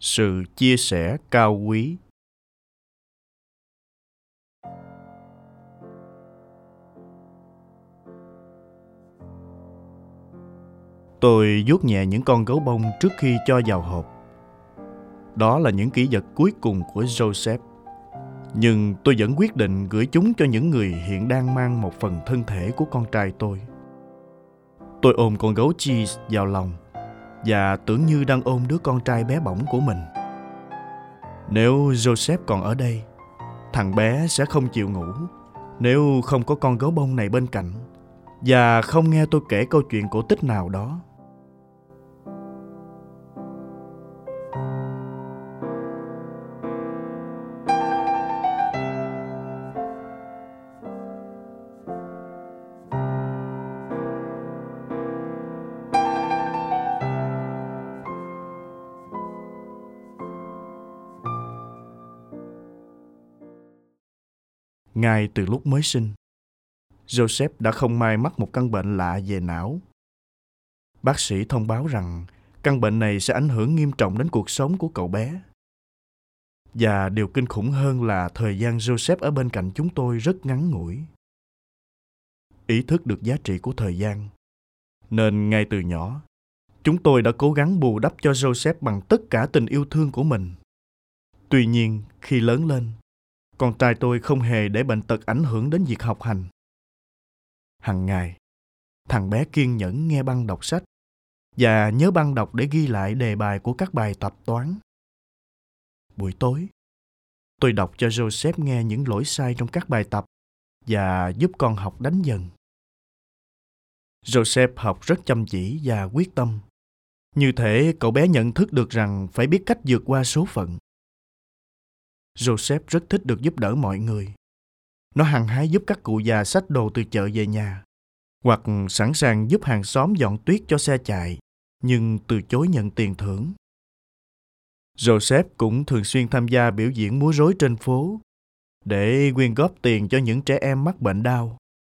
Sự chia sẻ cao quý. Tôi vuốt nhẹ những con gấu bông trước khi cho vào hộp. Đó là những kỷ vật cuối cùng của Joseph. Nhưng tôi vẫn quyết định gửi chúng cho những người hiện đang mang một phần thân thể của con trai tôi. Tôi ôm con gấu Cheese vào lòng và tưởng như đang ôm đứa con trai bé bỏng của mình. Nếu Joseph còn ở đây, thằng bé sẽ không chịu ngủ nếu không có con gấu bông này bên cạnh và không nghe tôi kể câu chuyện cổ tích nào đó. Ngay từ lúc mới sinh, Joseph đã không may mắc một căn bệnh lạ về não. Bác sĩ thông báo rằng căn bệnh này sẽ ảnh hưởng nghiêm trọng đến cuộc sống của cậu bé. Và điều kinh khủng hơn là thời gian Joseph ở bên cạnh chúng tôi rất ngắn ngủi. Ý thức được giá trị của thời gian, nên ngay từ nhỏ, chúng tôi đã cố gắng bù đắp cho Joseph bằng tất cả tình yêu thương của mình. Tuy nhiên, khi lớn lên, con trai tôi không hề để bệnh tật ảnh hưởng đến việc học hành. Hằng ngày, thằng bé kiên nhẫn nghe băng đọc sách và nhớ băng đọc để ghi lại đề bài của các bài tập toán. Buổi tối, tôi đọc cho Joseph nghe những lỗi sai trong các bài tập và giúp con học đánh vần. Joseph học rất chăm chỉ và quyết tâm. Như thể cậu bé nhận thức được rằng phải biết cách vượt qua số phận. Joseph rất thích được giúp đỡ mọi người. Nó hăng hái giúp các cụ già xách đồ từ chợ về nhà, hoặc sẵn sàng giúp hàng xóm dọn tuyết cho xe chạy, nhưng từ chối nhận tiền thưởng. Joseph cũng thường xuyên tham gia biểu diễn múa rối trên phố để quyên góp tiền cho những trẻ em mắc bệnh đau.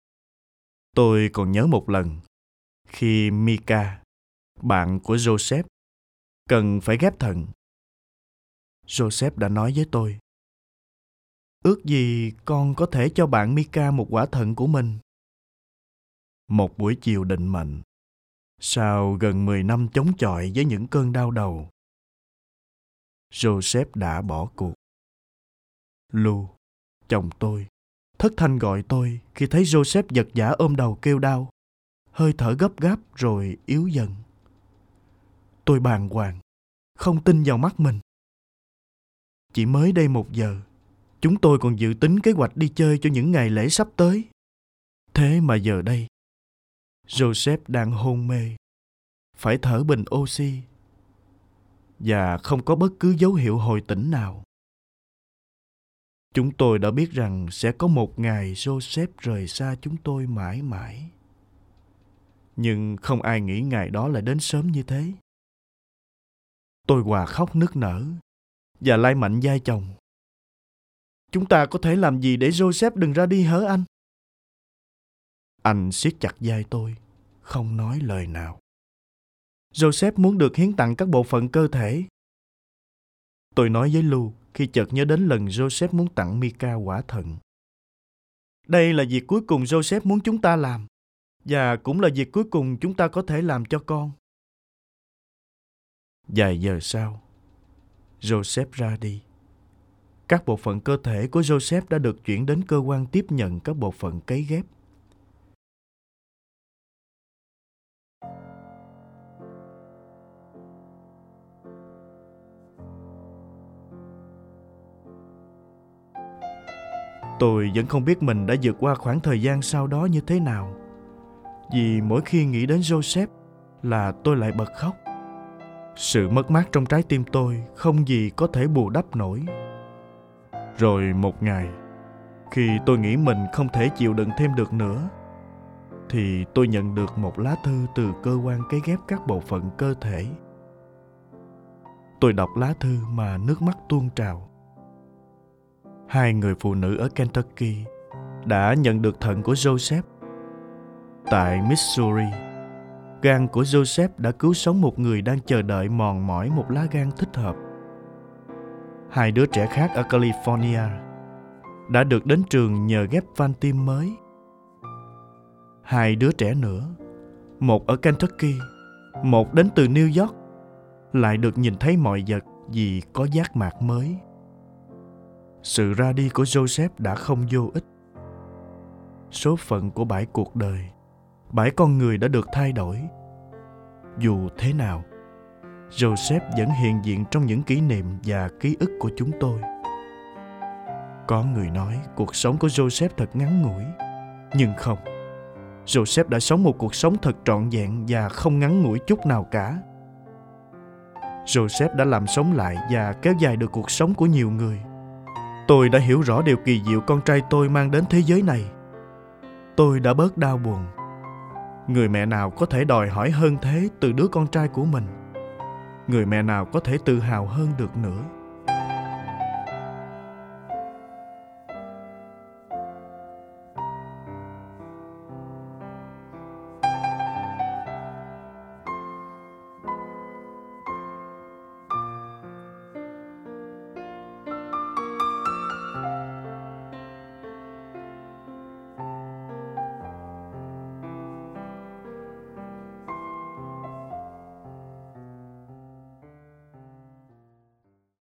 Tôi còn nhớ một lần, khi Mika, bạn của Joseph, cần phải ghép thận. Joseph đã nói với tôi, ước gì con có thể cho bạn Mika một quả thận của mình. Một buổi chiều định mệnh, sau gần 10 năm chống chọi với những cơn đau đầu, Joseph đã bỏ cuộc. Lou, chồng tôi, thất thanh gọi tôi khi thấy Joseph vật vã ôm đầu kêu đau, hơi thở gấp gáp rồi yếu dần. Tôi bàng hoàng, không tin vào mắt mình. Chỉ mới đây 1 giờ, chúng tôi còn dự tính kế hoạch đi chơi cho những ngày lễ sắp tới. Thế mà giờ đây, Joseph đang hôn mê, phải thở bình oxy và không có bất cứ dấu hiệu hồi tỉnh nào. Chúng tôi đã biết rằng sẽ có một ngày Joseph rời xa chúng tôi mãi mãi. Nhưng không ai nghĩ ngày đó lại đến sớm như thế. Tôi òa khóc nức nở và lay mạnh vai chồng. Chúng ta có thể làm gì để Joseph đừng ra đi hả anh? Anh siết chặt vai tôi, không nói lời nào. Joseph muốn được hiến tặng các bộ phận cơ thể. Tôi nói với Lou khi chợt nhớ đến lần Joseph muốn tặng Mika quả thận. Đây là việc cuối cùng Joseph muốn chúng ta làm, và cũng là việc cuối cùng chúng ta có thể làm cho con. Vài giờ sau, Joseph ra đi. Các bộ phận cơ thể của Joseph đã được chuyển đến cơ quan tiếp nhận các bộ phận cấy ghép. Tôi vẫn không biết mình đã vượt qua khoảng thời gian sau đó như thế nào. Vì mỗi khi nghĩ đến Joseph là tôi lại bật khóc. Sự mất mát trong trái tim tôi không gì có thể bù đắp nổi. Rồi một ngày, khi tôi nghĩ mình không thể chịu đựng thêm được nữa, thì tôi nhận được một lá thư từ cơ quan cấy ghép các bộ phận cơ thể. Tôi đọc lá thư mà nước mắt tuôn trào. 2 người phụ nữ ở Kentucky đã nhận được thận của Joseph. Tại Missouri, gan của Joseph đã cứu sống một người đang chờ đợi mòn mỏi một lá gan thích hợp Hai đứa trẻ khác ở California đã được đến trường nhờ ghép van tim mới. Hai đứa trẻ nữa, một ở Kentucky, một đến từ New York, lại được nhìn thấy mọi vật vì có giác mạc mới. Sự ra đi của Joseph đã không vô ích. Số phận của bãi cuộc đời, bãi con người đã được thay đổi. Dù thế nào, Joseph vẫn hiện diện trong những kỷ niệm và ký ức của chúng tôi. Có người nói cuộc sống của Joseph thật ngắn ngủi, nhưng không. Joseph đã sống một cuộc sống thật trọn vẹn và không ngắn ngủi chút nào cả. Joseph đã làm sống lại và kéo dài được cuộc sống của nhiều người. Tôi đã hiểu rõ điều kỳ diệu con trai tôi mang đến thế giới này. Tôi đã bớt đau buồn. Người mẹ nào có thể đòi hỏi hơn thế từ đứa con trai của mình? Người mẹ nào có thể tự hào hơn được nữa?